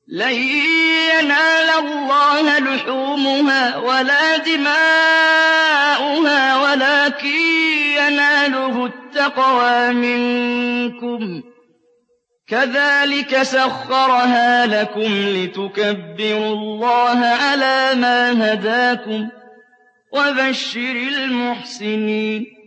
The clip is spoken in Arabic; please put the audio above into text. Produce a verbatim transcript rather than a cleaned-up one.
لَن يَنَالَ اللَّهَ لُحُومُهَا وَلَا دِمَاؤُهَا وَلَٰكِن يَنَالُهُ التَّقْوَىٰ مِنكُمْ ۚ كَذَٰلِكَ سَخَّرَهَا لَكُمْ لِتُكَبِّرُوا اللَّهَ عَلَىٰ مَا هَدَاكُمْ ۗ وَبَشِّرِ الْمُحْسِنِينَ